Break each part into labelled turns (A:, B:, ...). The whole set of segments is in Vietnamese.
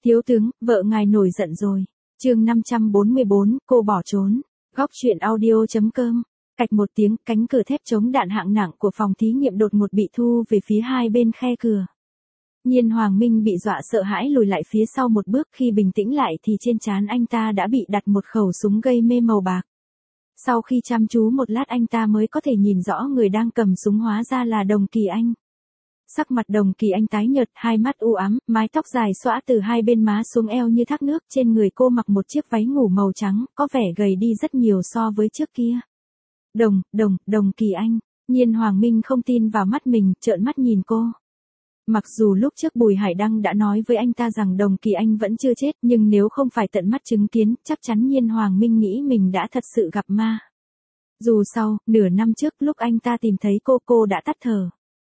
A: Thiếu tướng, vợ ngài nổi giận rồi. Chương 544, cô bỏ trốn. Góc truyện audio.com. Cạch một tiếng, cánh cửa thép chống đạn hạng nặng của phòng thí nghiệm đột ngột bị thu về phía hai bên khe cửa. Nhiên Hoàng Minh bị dọa sợ hãi lùi lại phía sau một bước, khi bình tĩnh lại thì trên trán anh ta đã bị đặt một khẩu súng gây mê màu bạc. Sau khi chăm chú một lát anh ta mới có thể nhìn rõ người đang cầm súng hóa ra là Đồng Kỳ Anh. Sắc mặt Đồng Kỳ Anh tái nhợt, hai mắt u ám, mái tóc dài xõa từ hai bên má xuống eo như thác nước, trên người cô mặc một chiếc váy ngủ màu trắng, có vẻ gầy đi rất nhiều so với trước kia. Đồng Kỳ Anh. Nhiên Hoàng Minh không tin vào mắt mình, trợn mắt nhìn cô. Mặc dù lúc trước Bùi Hải Đăng đã nói với anh ta rằng Đồng Kỳ Anh vẫn chưa chết, nhưng nếu không phải tận mắt chứng kiến, chắc chắn Nhiên Hoàng Minh nghĩ mình đã thật sự gặp ma. Dù sau, nửa năm trước lúc anh ta tìm thấy cô đã tắt thở.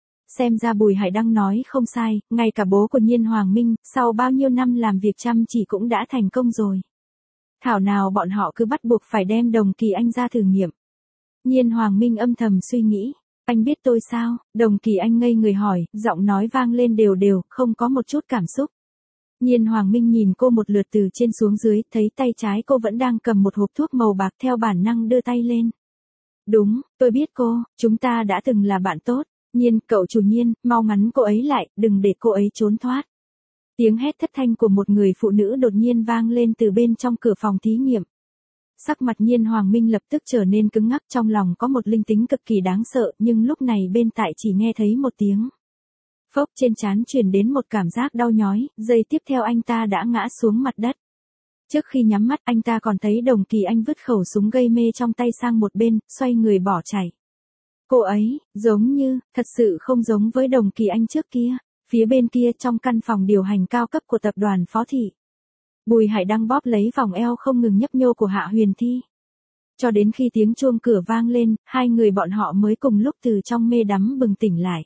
A: Xem ra Bùi Hải Đăng nói không sai, ngay cả bố của Nhiên Hoàng Minh, sau bao nhiêu năm làm việc chăm chỉ cũng đã thành công rồi. Thảo nào bọn họ cứ bắt buộc phải đem Đồng Kỳ Anh ra thử nghiệm. Nhiên Hoàng Minh âm thầm suy nghĩ, anh biết tôi sao? Đồng Kỳ Anh ngây người hỏi, giọng nói vang lên đều đều, không có một chút cảm xúc. Nhiên Hoàng Minh nhìn cô một lượt từ trên xuống dưới, thấy tay trái cô vẫn đang cầm một hộp thuốc màu bạc, theo bản năng đưa tay lên. Đúng, tôi biết cô, chúng ta đã từng là bạn tốt. Nhiên, cậu chủ Nhiên, mau ngắn cô ấy lại, đừng để cô ấy trốn thoát. Tiếng hét thất thanh của một người phụ nữ đột nhiên vang lên từ bên trong cửa phòng thí nghiệm. Sắc mặt Nhiên Hoàng Minh lập tức trở nên cứng ngắc, trong lòng có một linh tính cực kỳ đáng sợ, nhưng lúc này bên tai chỉ nghe thấy một tiếng. Phốc, trên trán truyền đến một cảm giác đau nhói, giây tiếp theo anh ta đã ngã xuống mặt đất. Trước khi nhắm mắt anh ta còn thấy Đồng Kỳ Anh vứt khẩu súng gây mê trong tay sang một bên, xoay người bỏ chạy. Cô ấy, giống như, thật sự không giống với Đồng Kỳ Anh trước kia. Phía bên kia trong căn phòng điều hành cao cấp của tập đoàn Phó Thị. Bùi Hải Đăng bóp lấy vòng eo không ngừng nhấp nhô của Hạ Huyền Thi. Cho đến khi tiếng chuông cửa vang lên, hai người bọn họ mới cùng lúc từ trong mê đắm bừng tỉnh lại.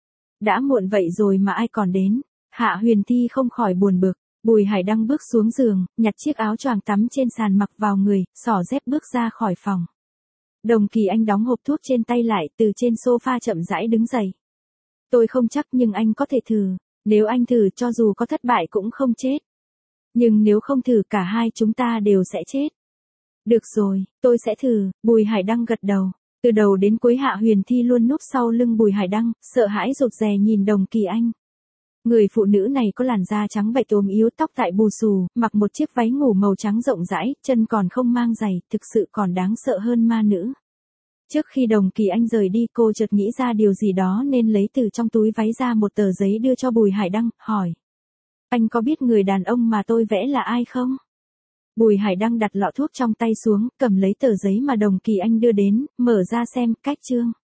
A: Đã muộn vậy rồi mà ai còn đến. Hạ Huyền Thi không khỏi buồn bực. Bùi Hải Đăng bước xuống giường, nhặt chiếc áo choàng tắm trên sàn mặc vào người, xỏ dép bước ra khỏi phòng. Đồng Kỳ Anh đóng hộp thuốc trên tay lại, từ trên sofa chậm rãi đứng dậy. Tôi không chắc nhưng anh có thể thử. Nếu anh thử cho dù có thất bại cũng không chết. Nhưng nếu không thử cả hai chúng ta đều sẽ chết. Được rồi, tôi sẽ thử. Bùi Hải Đăng gật đầu. Từ đầu đến cuối Hạ Huyền Thi luôn núp sau lưng Bùi Hải Đăng, sợ hãi rụt rè nhìn Đồng Kỳ Anh. Người phụ nữ này có làn da trắng bệch ốm yếu, tóc tại bù xù, mặc một chiếc váy ngủ màu trắng rộng rãi, chân còn không mang giày, thực sự còn đáng sợ hơn ma nữ. Trước khi Đồng Kỳ Anh rời đi, cô chợt nghĩ ra điều gì đó nên lấy từ trong túi váy ra một tờ giấy đưa cho Bùi Hải Đăng, hỏi. Anh có biết người đàn ông mà tôi vẽ là ai không? Bùi Hải Đăng đặt lọ thuốc trong tay xuống, cầm lấy tờ giấy mà Đồng Kỳ Anh đưa đến, mở ra xem, cách chương.